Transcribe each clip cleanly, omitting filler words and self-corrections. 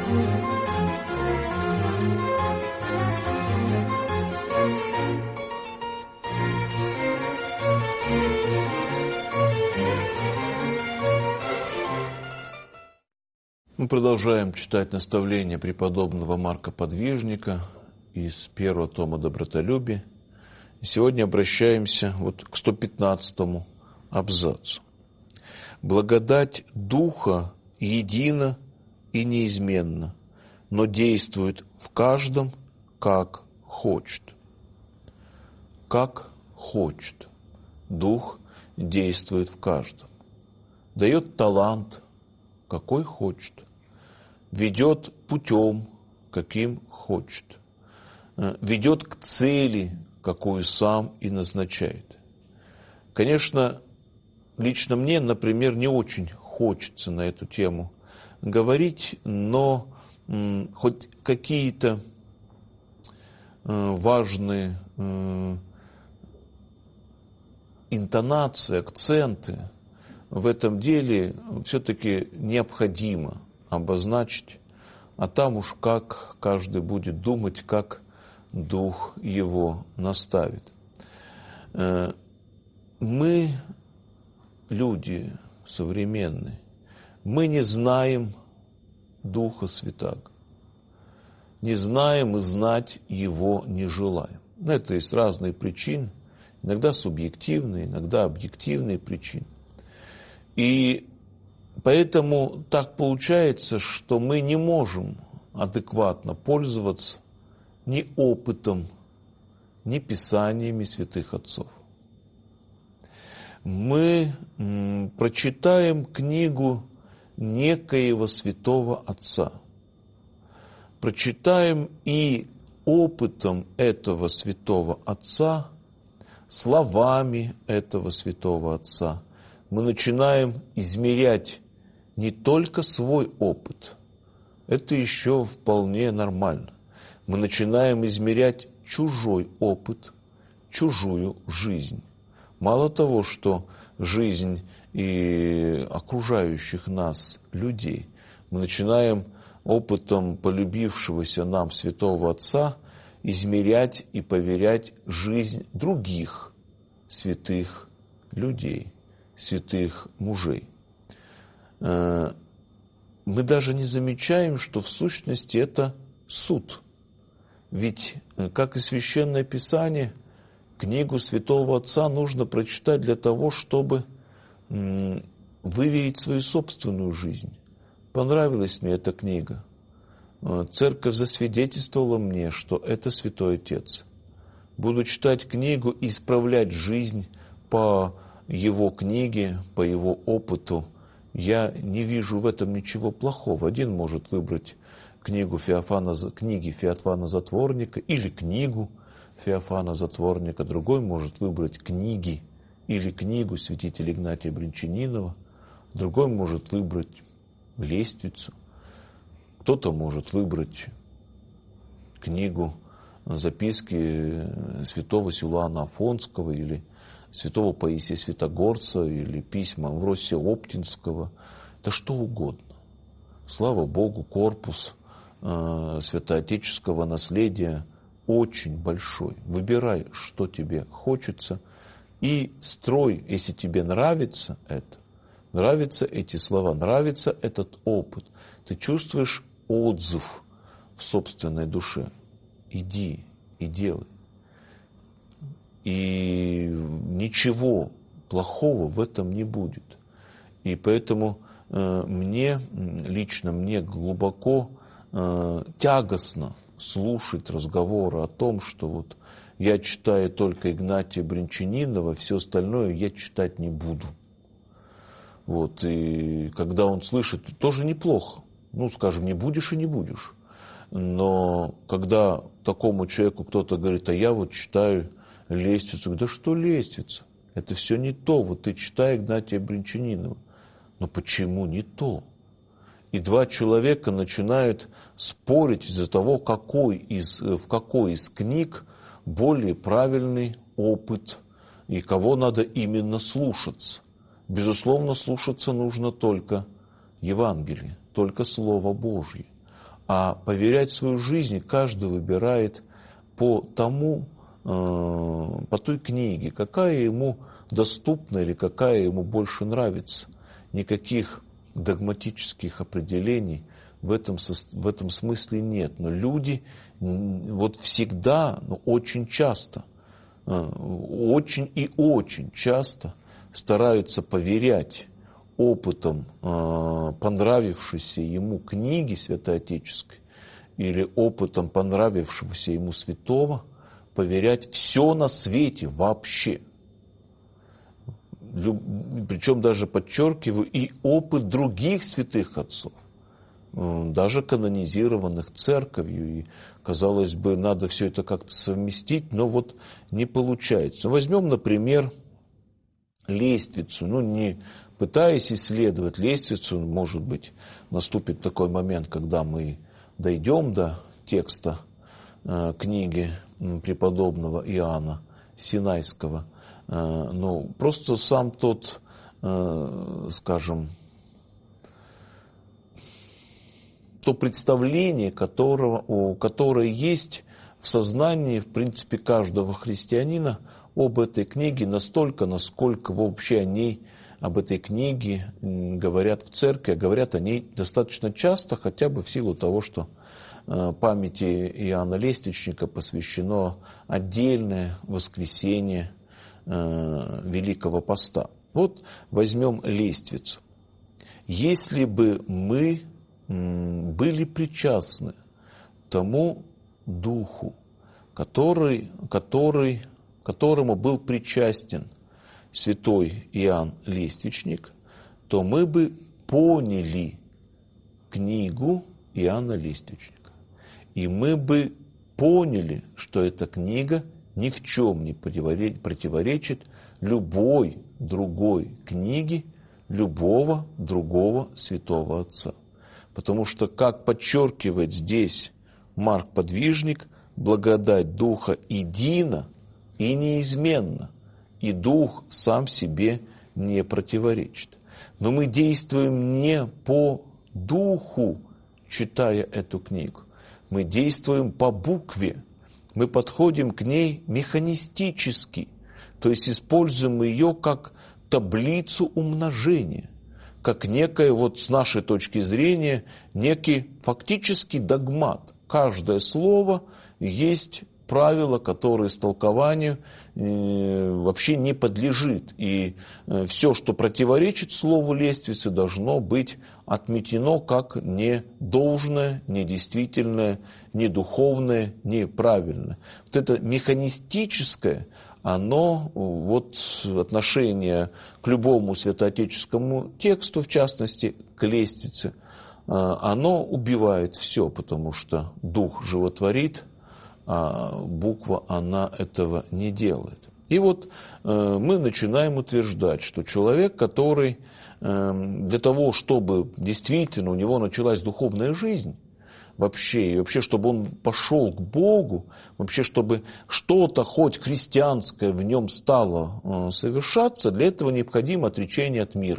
Мы продолжаем читать наставления преподобного Марка Подвижника из первого тома «Добротолюбие». Сегодня обращаемся к 115-му абзацу. «Благодать Духа едина и неизменна, но действует в каждом, как хочет». Как хочет. Дух действует в каждом. Дает талант, какой хочет. Ведет путем, каким хочет. Ведет к цели, какую сам и назначает. Конечно, лично мне, например, не очень хочется на эту тему говорить, но хоть какие-то важные интонации, акценты в этом деле все-таки необходимо обозначить, а там уж как каждый будет думать, как Дух его наставит. Мы, люди современные, мы не знаем Духа Святаго. Не знаем и знать Его не желаем. На это есть разные причины, иногда субъективные, иногда объективные причины. И поэтому так получается, что мы не можем адекватно пользоваться ни опытом, ни писаниями святых отцов. Мы прочитаем книгу некоего святого отца, прочитаем и опытом этого святого отца, словами этого святого отца, мы начинаем измерять не только свой опыт, это еще вполне нормально. Мы начинаем измерять чужой опыт, чужую жизнь. Мало того, что жизнь и окружающих нас людей, мы начинаем опытом полюбившегося нам святого отца измерять и поверять жизнь других святых людей, святых мужей. Мы даже не замечаем, что в сущности это суд. Ведь, как и Священное Писание, книгу святого отца нужно прочитать для того, чтобы выверить свою собственную жизнь. Понравилась мне эта книга. Церковь засвидетельствовала мне, что это Святой Отец. Буду читать книгу и исправлять жизнь по его книге, по его опыту. Я не вижу в этом ничего плохого. Один может выбрать книги Феофана Затворника или книгу Феофана Затворника, другой может выбрать книги или книгу святителя Игнатия Брянчанинова, другой может выбрать лестницу, кто-то может выбрать книгу записки святого Силуана Афонского или святого Паисия Святогорца или письма Амвросия Оптинского, да что угодно. Слава Богу, корпус святоотеческого наследия очень большой. Выбирай, что тебе хочется, и строй, если тебе нравится это, нравятся эти слова, нравится этот опыт, ты чувствуешь отзыв в собственной душе, иди и делай. И ничего плохого в этом не будет. И поэтому лично мне глубоко тягостно слушать разговоры о том, что я читаю только Игнатия Брянчанинова, все остальное я читать не буду. И когда он слышит, тоже неплохо. Скажем, не будешь и не будешь. Но когда такому человеку кто-то говорит, а я читаю лестницу, да что лестница? Это все не то. Ты читай Игнатия Брянчанинова. Но почему не то? И два человека начинают спорить из-за того, в какой из книг более правильный опыт и кого надо именно слушаться. Безусловно, слушаться нужно только Евангелие, только Слово Божье. а поверять свою жизнь каждый выбирает по той книге, какая ему доступна или какая ему больше нравится. Никаких догматических определений в этом смысле нет. Но люди вот всегда, очень часто, очень и очень часто стараются поверять опытом понравившейся ему книги святоотеческой или опытом понравившегося ему святого, поверять все на свете вообще. Причем даже, подчеркиваю, и опыт других святых отцов, даже канонизированных церковью. И, казалось бы, надо все это как-то совместить, но вот не получается. Возьмем, например, лестницу. Не пытаясь исследовать лестницу, может быть, наступит такой момент, когда мы дойдем до текста книги преподобного Иоанна Синайского. Просто сам тот, скажем, то представление, которое есть в сознании, в принципе, каждого христианина об этой книге, настолько, насколько вообще об этой книге говорят в церкви, говорят о ней достаточно часто, хотя бы в силу того, что памяти Иоанна Лестничника посвящено отдельное воскресенье Великого Поста. Вот возьмем лестницу. Если бы мы были причастны тому духу, которому был причастен святой Иоанн Лестничник, то мы бы поняли книгу Иоанна Лестничника. И мы бы поняли, что эта книга ни в чем не противоречит любой другой книге любого другого святого отца. Потому что, как подчеркивает здесь Марк Подвижник, благодать Духа едина и неизменна, и Дух сам себе не противоречит. Но мы действуем не по Духу, читая эту книгу. Мы действуем по букве. Мы подходим к ней механистически, то есть используем ее как таблицу умножения, как некое, с нашей точки зрения, некий фактический догмат. Каждое слово есть правило, которое истолкованию вообще не подлежит. И все, что противоречит слову лестницы, должно быть отметено как недолжное, недействительное, недуховное, неправильное. Вот это механистическое, оно, отношение к любому святоотеческому тексту, в частности, к лестнице, оно убивает все, потому что Дух животворит, а буква, она этого не делает. И мы начинаем утверждать, что человек, который для того, чтобы действительно у него началась духовная жизнь, вообще, чтобы он пошел к Богу, вообще, чтобы что-то хоть христианское в нем стало совершаться, для этого необходимо отречение от мира.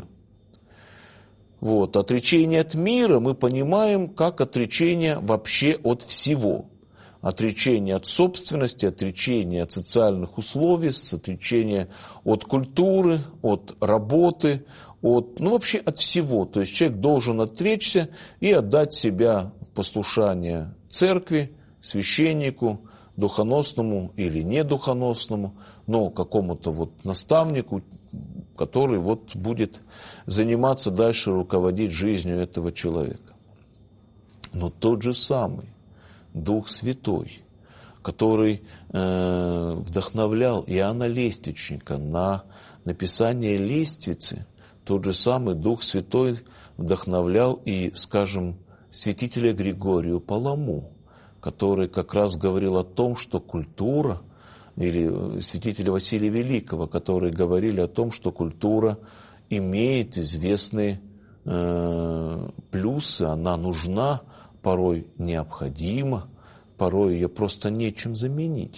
Отречение от мира мы понимаем как отречение вообще от всего. Отречение от собственности, отречение от социальных условий, отречение от культуры, от работы, вообще от всего. То есть человек должен отречься и отдать себя в послушание церкви, священнику, духоносному или недухоносному, но какому-то наставнику, который будет заниматься дальше, руководить жизнью этого человека. Но тот же самый Дух Святой, который вдохновлял Иоанна Лестничника на написание лестницы, тот же самый Дух Святой вдохновлял и, скажем, святителя Григория Паламу, который как раз говорил о том, что культура, или святителя Василия Великого, которые говорили о том, что культура имеет известные плюсы, она нужна, порой необходима, порой ее просто нечем заменить.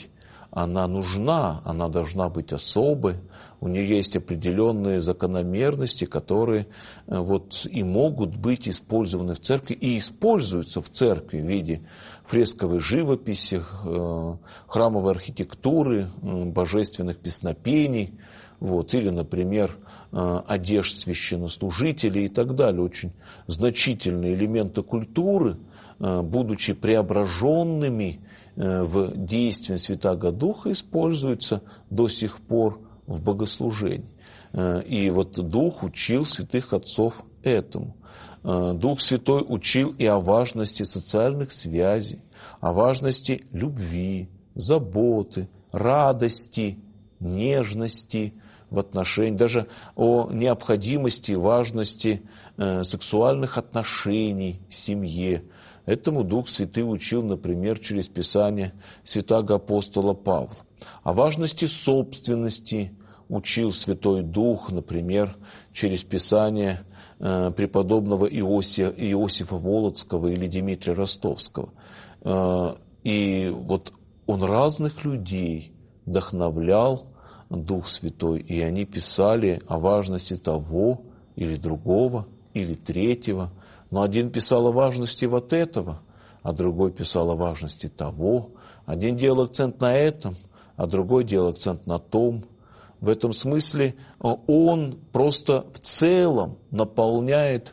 она нужна, она должна быть особой, у нее есть определенные закономерности, которые вот и могут быть использованы в церкви и используются в церкви в виде фресковой живописи, храмовой архитектуры, божественных песнопений, вот, или, например, одежд священнослужителей и так далее. Очень значительные элементы культуры, будучи преображенными в действии Святаго Духа, используются до сих пор в богослужении. И вот Дух учил святых отцов этому. Дух Святой учил и о важности социальных связей, о важности любви, заботы, радости, нежности в отношении, даже о необходимости и важности сексуальных отношений в семье. Этому Дух Святый учил, например, через Писание святаго апостола Павла. О важности собственности учил Святой Дух, например, через Писание преподобного Иосифа Волоцкого или Дмитрия Ростовского. И вот он разных людей вдохновлял, Дух Святой, и они писали о важности того или другого, или третьего. Но один писал о важности вот этого, а другой писал о важности того. Один делал акцент на этом, а другой делал акцент на том. В этом смысле он просто в целом наполняет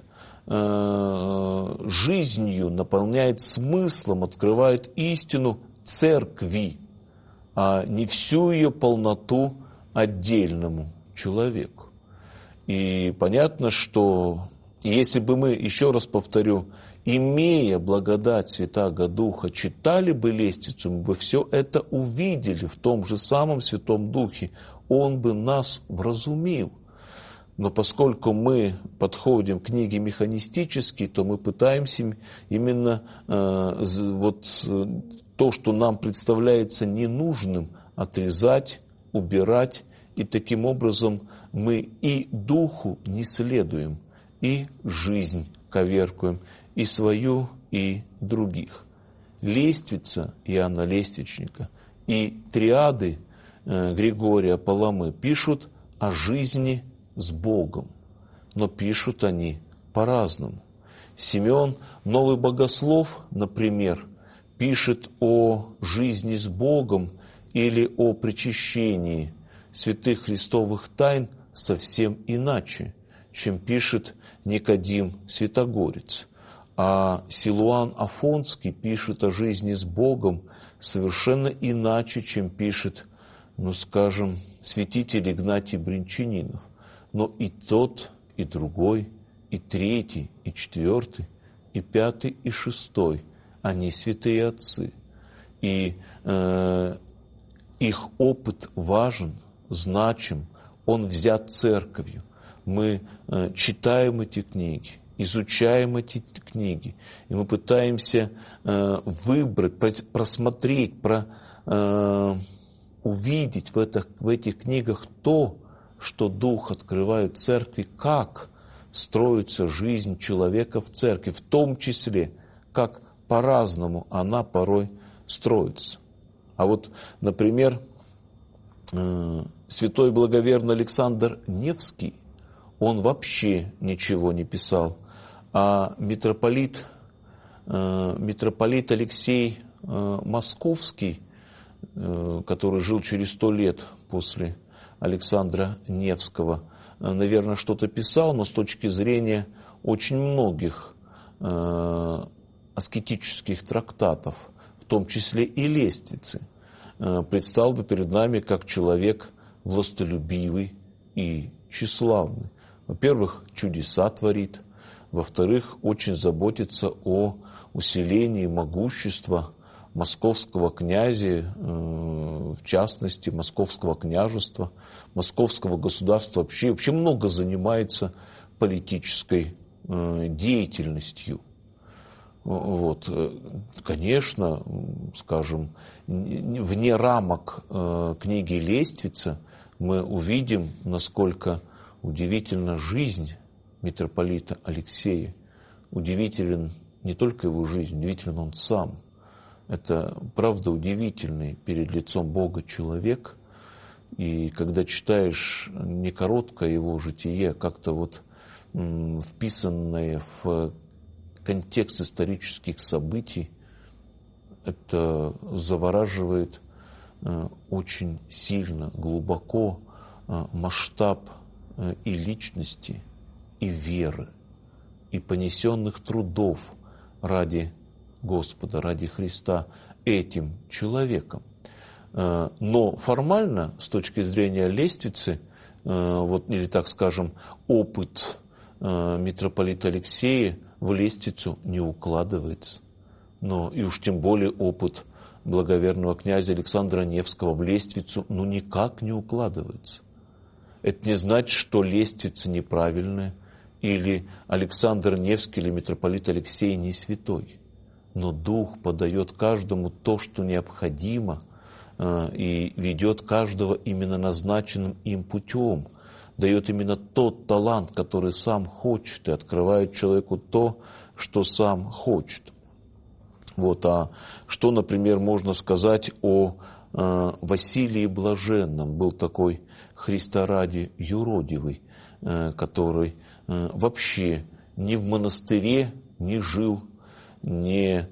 жизнью, наполняет смыслом, открывает истину церкви, а не всю ее полноту отдельному человеку. И понятно, что если бы мы, еще раз повторю, имея благодать Святаго Духа, читали бы лестницу, мы бы все это увидели в том же самом Святом Духе, Он бы нас вразумил. Но поскольку мы подходим к книге механистически, то мы пытаемся именно вот то, что нам представляется ненужным, отрезать, убирать, и таким образом мы и Духу не следуем, и жизнь коверкуем, и свою, и других. Лествица Иоанна Лествичника и триады Григория Паламы пишут о жизни с Богом, но пишут они по-разному. Симеон Новый Богослов, например, пишет о жизни с Богом или о причащении святых христовых тайн совсем иначе, чем пишет Никодим Святогорец. А Силуан Афонский пишет о жизни с Богом совершенно иначе, чем пишет, скажем, святитель Игнатий Бринчанинов. Но и тот, и другой, и третий, и четвертый, и пятый, и шестой, они святые отцы. И их опыт важен, значим, он взят церковью. Мы читаем эти книги, изучаем эти книги, и мы пытаемся выбрать, просмотреть, увидеть в этих книгах то, что Дух открывает церкви, как строится жизнь человека в церкви, в том числе, как по-разному она порой строится. А вот, например, святой благоверный Александр Невский, он вообще ничего не писал, а митрополит Алексей Московский, который жил через 100 лет после Александра Невского, наверное, что-то писал, но с точки зрения очень многих аскетических трактатов, в том числе и лестницы, предстал бы перед нами как человек властолюбивый и тщеславный. Во-первых, чудеса творит, во-вторых, очень заботится о усилении могущества московского князя, в частности, московского княжества, московского государства вообще много занимается политической деятельностью. Вот. Конечно, скажем, вне рамок книги «Лествица» мы увидим, насколько удивительна жизнь митрополита Алексея. Удивителен не только его жизнь, удивителен он сам. Это, правда, удивительный перед лицом Бога человек. И когда читаешь не короткое его житие, а как-то вот вписанное в контекст исторических событий, это завораживает очень сильно, глубоко масштаб и личности, и веры, и понесенных трудов ради Господа, ради Христа этим человеком. Но формально, с точки зрения лестницы, вот, или, так скажем, опыт митрополита Алексея в лестницу не укладывается. Но и уж тем более опыт благоверного князя Александра Невского в лестницу никак не укладывается. Это не значит, что лестница неправильная, или Александр Невский, или митрополит Алексей не святой. Но Дух подает каждому то, что необходимо, и ведет каждого именно назначенным им путем, дает именно тот талант, который сам хочет, и открывает человеку то, что сам хочет. Вот, а что, например, можно сказать о Василии Блаженном? Был такой Христорадий юродивый, который вообще ни в монастыре не жил, ни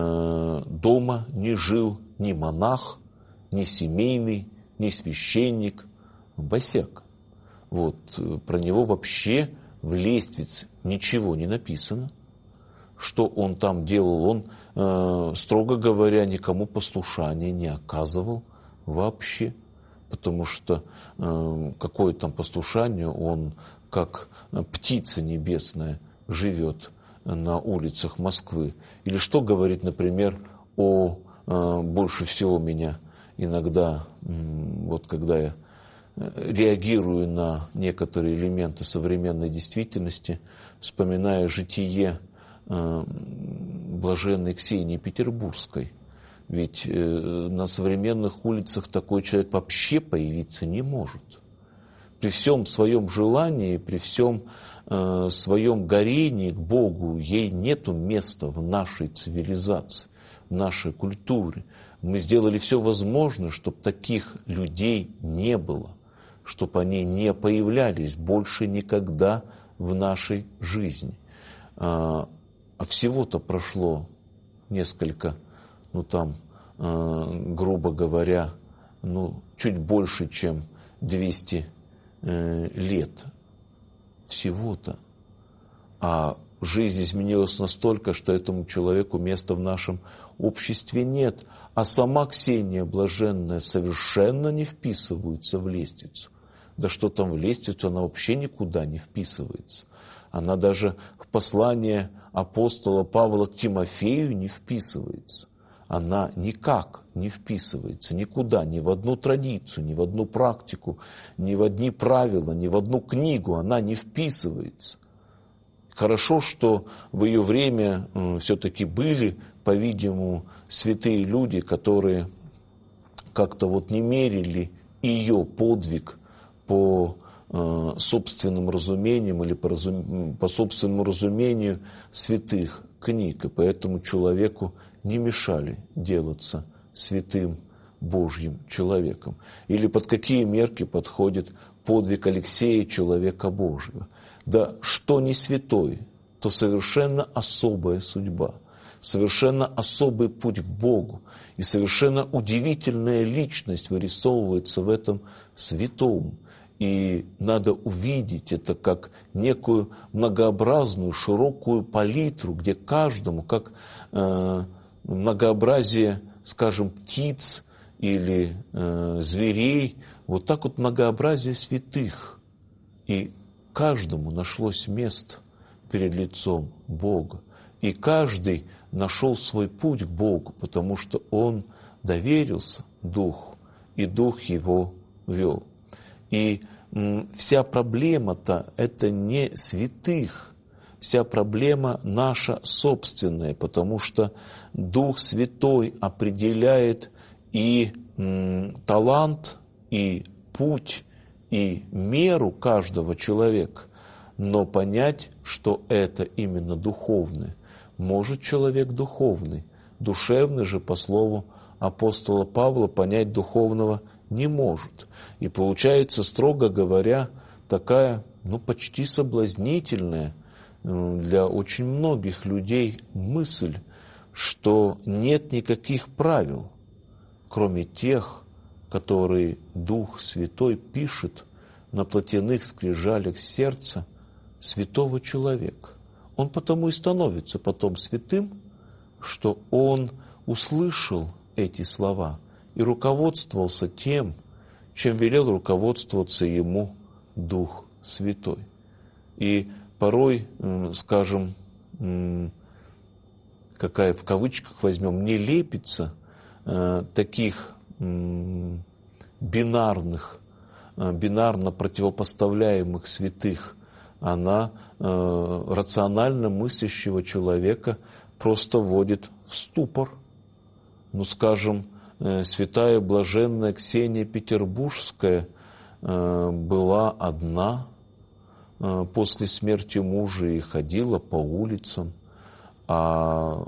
дома не жил, ни монах, ни семейный, ни священник, босяк. Вот, про него вообще в лестнице ничего не написано. Что он там делал? Он, строго говоря, никому послушания не оказывал вообще. Потому что какое там послушание, он как птица небесная живет на улицах Москвы. Или что говорит, например, больше всего меня иногда, вот когда я реагирую на некоторые элементы современной действительности, вспоминая житие блаженной Ксении Петербургской. Ведь на современных улицах такой человек вообще появиться не может. При всем своем желании, при всем своем горении к Богу, ей нету места в нашей цивилизации, в нашей культуре. Мы сделали все возможное, чтобы таких людей не было, чтобы они не появлялись больше никогда в нашей жизни. А всего-то прошло несколько, грубо говоря, чуть больше, чем 200 лет. Всего-то. А жизнь изменилась настолько, что этому человеку места в нашем обществе нет. А сама Ксения Блаженная совершенно не вписывается в лестницу. Да что там в лестницу, она вообще никуда не вписывается. Она даже в послание апостола Павла к Тимофею не вписывается. Она никак не вписывается никуда, ни в одну традицию, ни в одну практику, ни в одни правила, ни в одну книгу она не вписывается. Хорошо, что в ее время все-таки были, по-видимому, святые люди, которые как-то не мерили ее подвиг по собственным разумениям или по собственному разумению святых книг. И поэтому человеку не мешали делаться святым Божьим человеком. Или под какие мерки подходит подвиг Алексея, человека Божьего. Да что не святой, то совершенно особая судьба, совершенно особый путь к Богу. И совершенно удивительная личность вырисовывается в этом святом. И надо увидеть это как некую многообразную, широкую палитру, где каждому, как многообразие, скажем, птиц или зверей, вот так вот многообразие святых. И каждому нашлось место перед лицом Бога. И каждый нашел свой путь к Богу, потому что он доверился Духу, и Дух его вел. И вся проблема-то это не святых, вся проблема наша собственная, потому что Дух Святой определяет и талант, и путь, и меру каждого человека. Но понять, что это именно духовное, может человек духовный душевный же, по слову апостола Павла, понять духовного не может. И получается, строго говоря, такая, почти соблазнительная для очень многих людей мысль, что нет никаких правил, кроме тех, которые Дух Святой пишет на плотяных скрижалях сердца святого человека. Он потому и становится потом святым, что он услышал эти слова и руководствовался тем, чем велел руководствоваться ему Дух Святой. И порой, скажем, какая в кавычках возьмем, не лепится таких бинарно противопоставляемых святых, она рационально мыслящего человека просто вводит в ступор. Скажем, святая блаженная Ксения Петербургская была одна после смерти мужа и ходила по улицам, а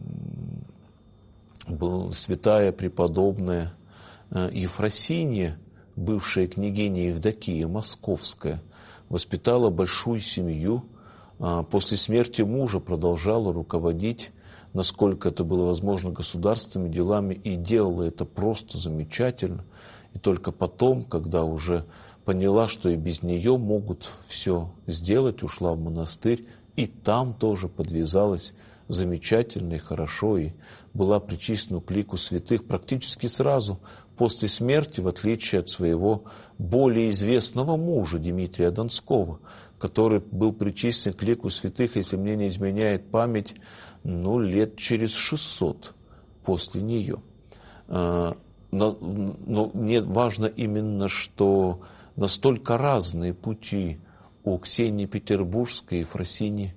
святая преподобная Ефросинья, бывшая княгиня Евдокия Московская, воспитала большую семью, после смерти мужа продолжала руководить, насколько это было возможно, государственными делами, и делала это просто замечательно. И только потом, когда уже поняла, что и без нее могут все сделать, ушла в монастырь, и там тоже подвязалась замечательно и хорошо, и была причислена к лику святых практически сразу после смерти, в отличие от своего более известного мужа Дмитрия Донского, который был причислен к лику святых, если мне не изменяет память, лет через 600 после нее. Но мне важно именно, что настолько разные пути у Ксении Петербургской и Ефросиньи,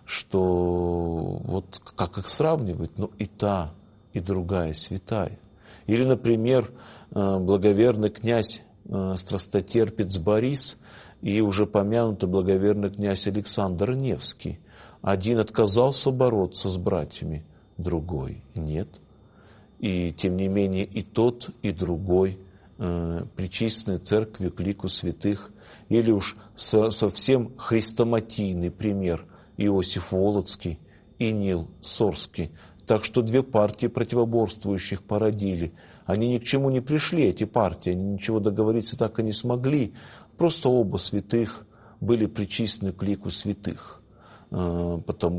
что вот как их сравнивать, и та, и другая святая. Или, например, благоверный князь страстотерпец Борис и уже помянутый благоверный князь Александр Невский. Один отказался бороться с братьями, другой нет. И тем не менее и тот, и другой причислены церкви к лику святых. Или уж совсем хрестоматийный пример Иосиф Волоцкий и Нил Сорский. Так что две партии противоборствующих породили. Они ни к чему не пришли, эти партии, они ничего договориться так и не смогли. Просто оба святых были причислены к лику святых. Не потому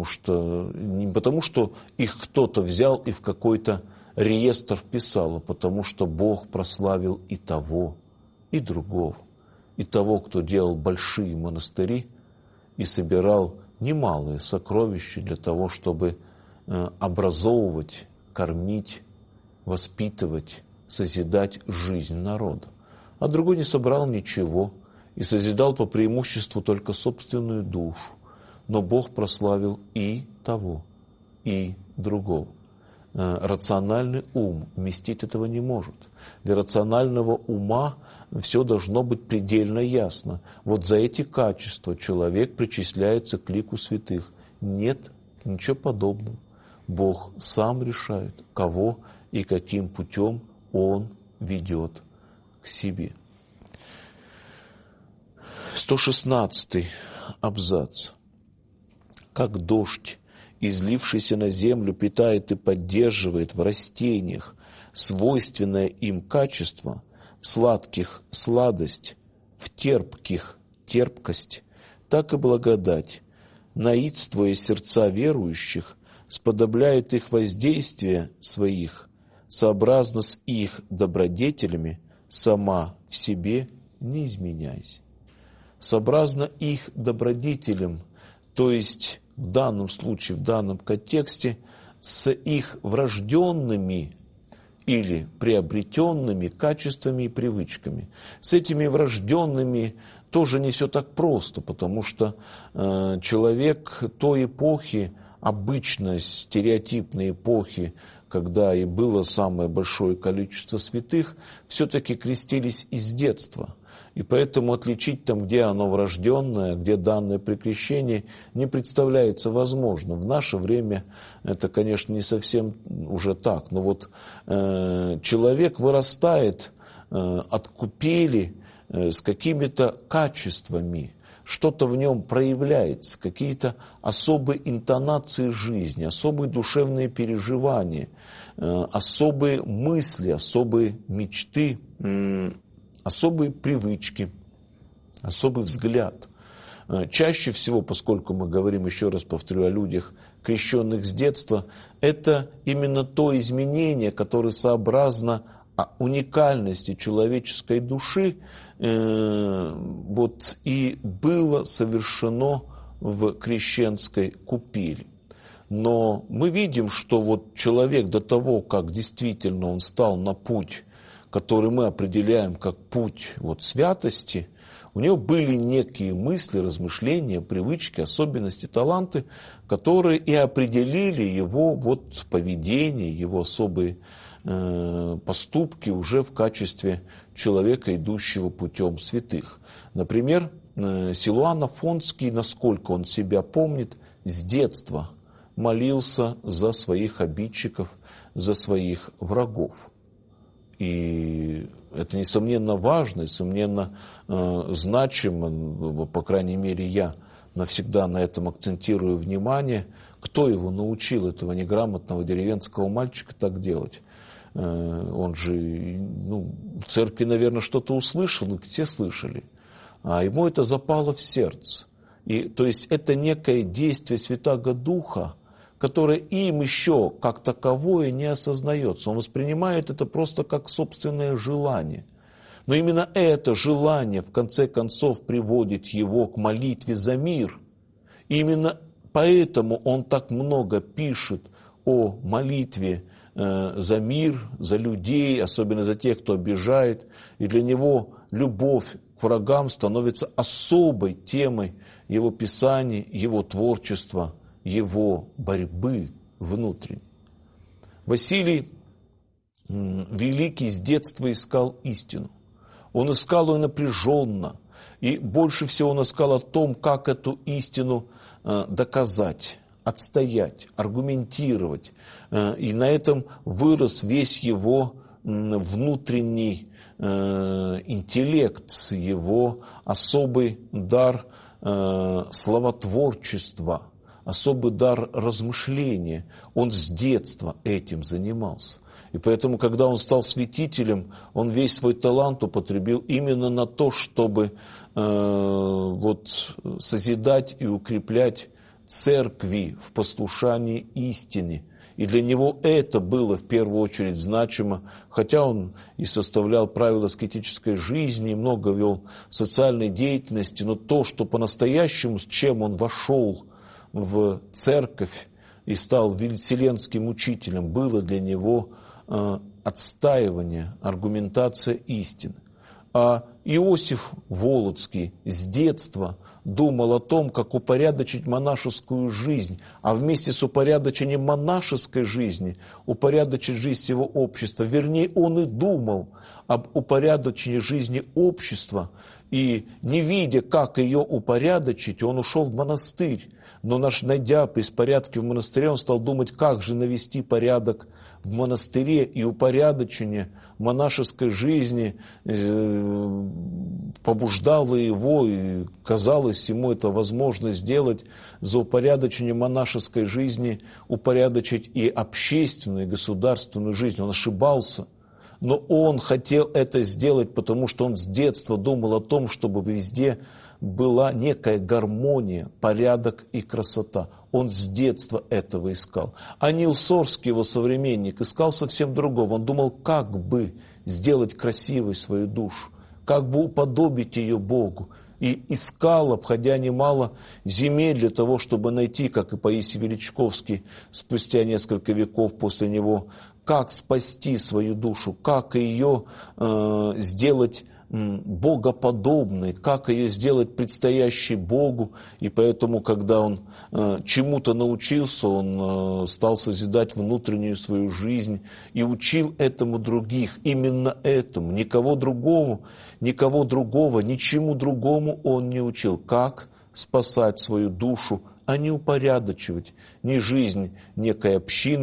что их кто-то взял и в какой-то реестр вписал, а потому что Бог прославил и того, и другого. И того, кто делал большие монастыри и собирал немалые сокровища для того, чтобы образовывать, кормить, воспитывать, созидать жизнь народа. А другой не собрал ничего и созидал по преимуществу только собственную душу. Но Бог прославил и того, и другого. Рациональный ум вместить этого не может. Для рационального ума все должно быть предельно ясно. Вот за эти качества человек причисляется к лику святых. Нет ничего подобного. Бог сам решает, кого и каким путем Он ведет к себе. 116 абзац. Как дождь, излившийся на землю, питает и поддерживает в растениях свойственное им качество, в сладких – сладость, в терпких – терпкость, так и благодать, наидствуя сердца верующих, сподобляет их воздействие своих, сообразно с их добродетелями, сама в себе не изменяйся. Сообразно их добродетелям, то есть в данном случае, в данном контексте, с их врожденными или приобретенными качествами и привычками. С этими врожденными тоже не все так просто, потому что человек той эпохи, обычно стереотипной эпохи, когда и было самое большое количество святых, все-таки крестились из детства. И поэтому отличить там, где оно врожденное, где данное при крещении, не представляется возможным. В наше время это, конечно, не совсем уже так, но вот человек вырастает от купели с какими-то качествами, что-то в нем проявляется, какие-то особые интонации жизни, особые душевные переживания, особые мысли, особые мечты, особые привычки, особый взгляд. Чаще всего, поскольку мы говорим, еще раз повторю, о людях, крещенных с детства, это именно то изменение, которое сообразно уникальности человеческой души, вот и было совершено в крещенской купели. Но мы видим, что вот человек до того, как действительно он стал на путь, который мы определяем как путь вот святости, у него были некие мысли, размышления, привычки, особенности, таланты, которые и определили его вот поведение, его особые поступки уже в качестве человека, идущего путем святых. Например, Силуан Афонский, насколько он себя помнит, с детства молился за своих обидчиков, за своих врагов. И это, несомненно, важно, несомненно, значимо, по крайней мере, я навсегда на этом акцентирую внимание. Кто его научил, этого неграмотного деревенского мальчика, так делать? Он же в церкви, наверное, что-то услышал, и все слышали. А ему это запало в сердце. И, то есть это некое действие Святаго Духа, которое им еще как таковое не осознается. Он воспринимает это просто как собственное желание. Но именно это желание, в конце концов, приводит его к молитве за мир. И именно поэтому он так много пишет о молитве за мир, за людей, особенно за тех, кто обижает. И для него любовь к врагам становится особой темой его писаний, его творчества, его борьбы внутренней. Василий Великий с детства искал истину. Он искал ее напряженно. И больше всего он искал о том, как эту истину доказать, отстоять, аргументировать. И на этом вырос весь его внутренний интеллект, его особый дар словотворчества, особый дар размышления. Он с детства этим занимался. И поэтому, когда он стал святителем, он весь свой талант употребил именно на то, чтобы созидать и укреплять церкви в послушании истине. И для него это было в первую очередь значимо, хотя он и составлял правила аскетической жизни, и много вел социальной деятельности, но то, что по-настоящему, с чем он вошел в церковь и стал вселенским учителем, было для него отстаивание, аргументация истины. А Иосиф Волоцкий с детства думал о том, как упорядочить монашескую жизнь, а вместе с упорядочением монашеской жизни упорядочить жизнь всего общества. Вернее, он и думал об упорядочении жизни общества, и не видя, как ее упорядочить, он ушел в монастырь. Но найдя беспорядки в монастыре, он стал думать, как же навести порядок в монастыре, и упорядочение монашеской жизни побуждало его, и казалось ему это возможно сделать, за упорядочение монашеской жизни, упорядочить и общественную, и государственную жизнь. Он ошибался, но он хотел это сделать, потому что он с детства думал о том, чтобы везде была некая гармония, порядок и красота. Он с детства этого искал. А Нил Сорский, его современник, искал совсем другого. Он думал, как бы сделать красивой свою душу, как бы уподобить ее Богу. И искал, обходя немало земель для того, чтобы найти, как и Паисий Величковский, спустя несколько веков после него, как спасти свою душу, как ее сделать богоподобной, как ее сделать предстоящей Богу. И поэтому, когда он чему-то научился, он стал созидать внутреннюю свою жизнь и учил этому других, именно этому. Никого другого, ничему другому он не учил. Как спасать свою душу, а не упорядочивать ни жизнь некой общины,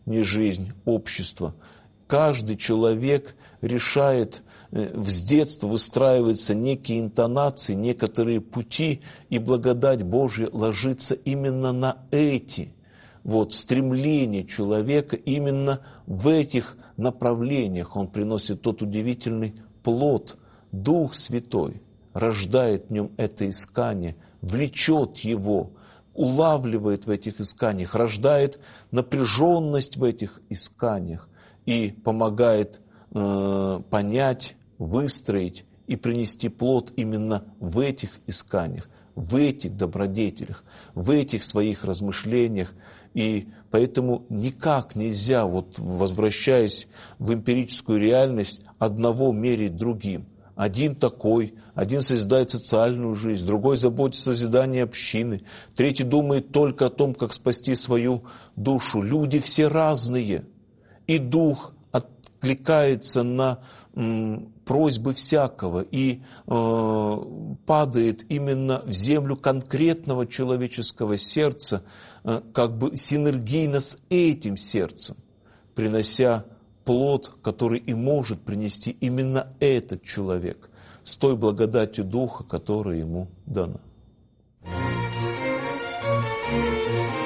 не жизнь общества. Каждый человек решает, с детства выстраиваются некие интонации, некоторые пути, и благодать Божья ложится именно на эти стремления человека, именно в этих направлениях он приносит тот удивительный плод. Дух Святой рождает в нем это искание, влечет его, улавливает в этих исканиях, рождает напряженность в этих исканиях и помогает понять, выстроить и принести плод именно в этих исканиях, в этих добродетелях, в этих своих размышлениях. И поэтому никак нельзя, возвращаясь в эмпирическую реальность, одного мерить другим. Один такой, один созидает социальную жизнь, другой заботится о созидании общины, третий думает только о том, как спасти свою душу. Люди все разные, и дух откликается на просьбы всякого и падает именно в землю конкретного человеческого сердца, как бы синергийно с этим сердцем, принося плод, который и может принести именно этот человек, с той благодатью Духа, которая ему дана.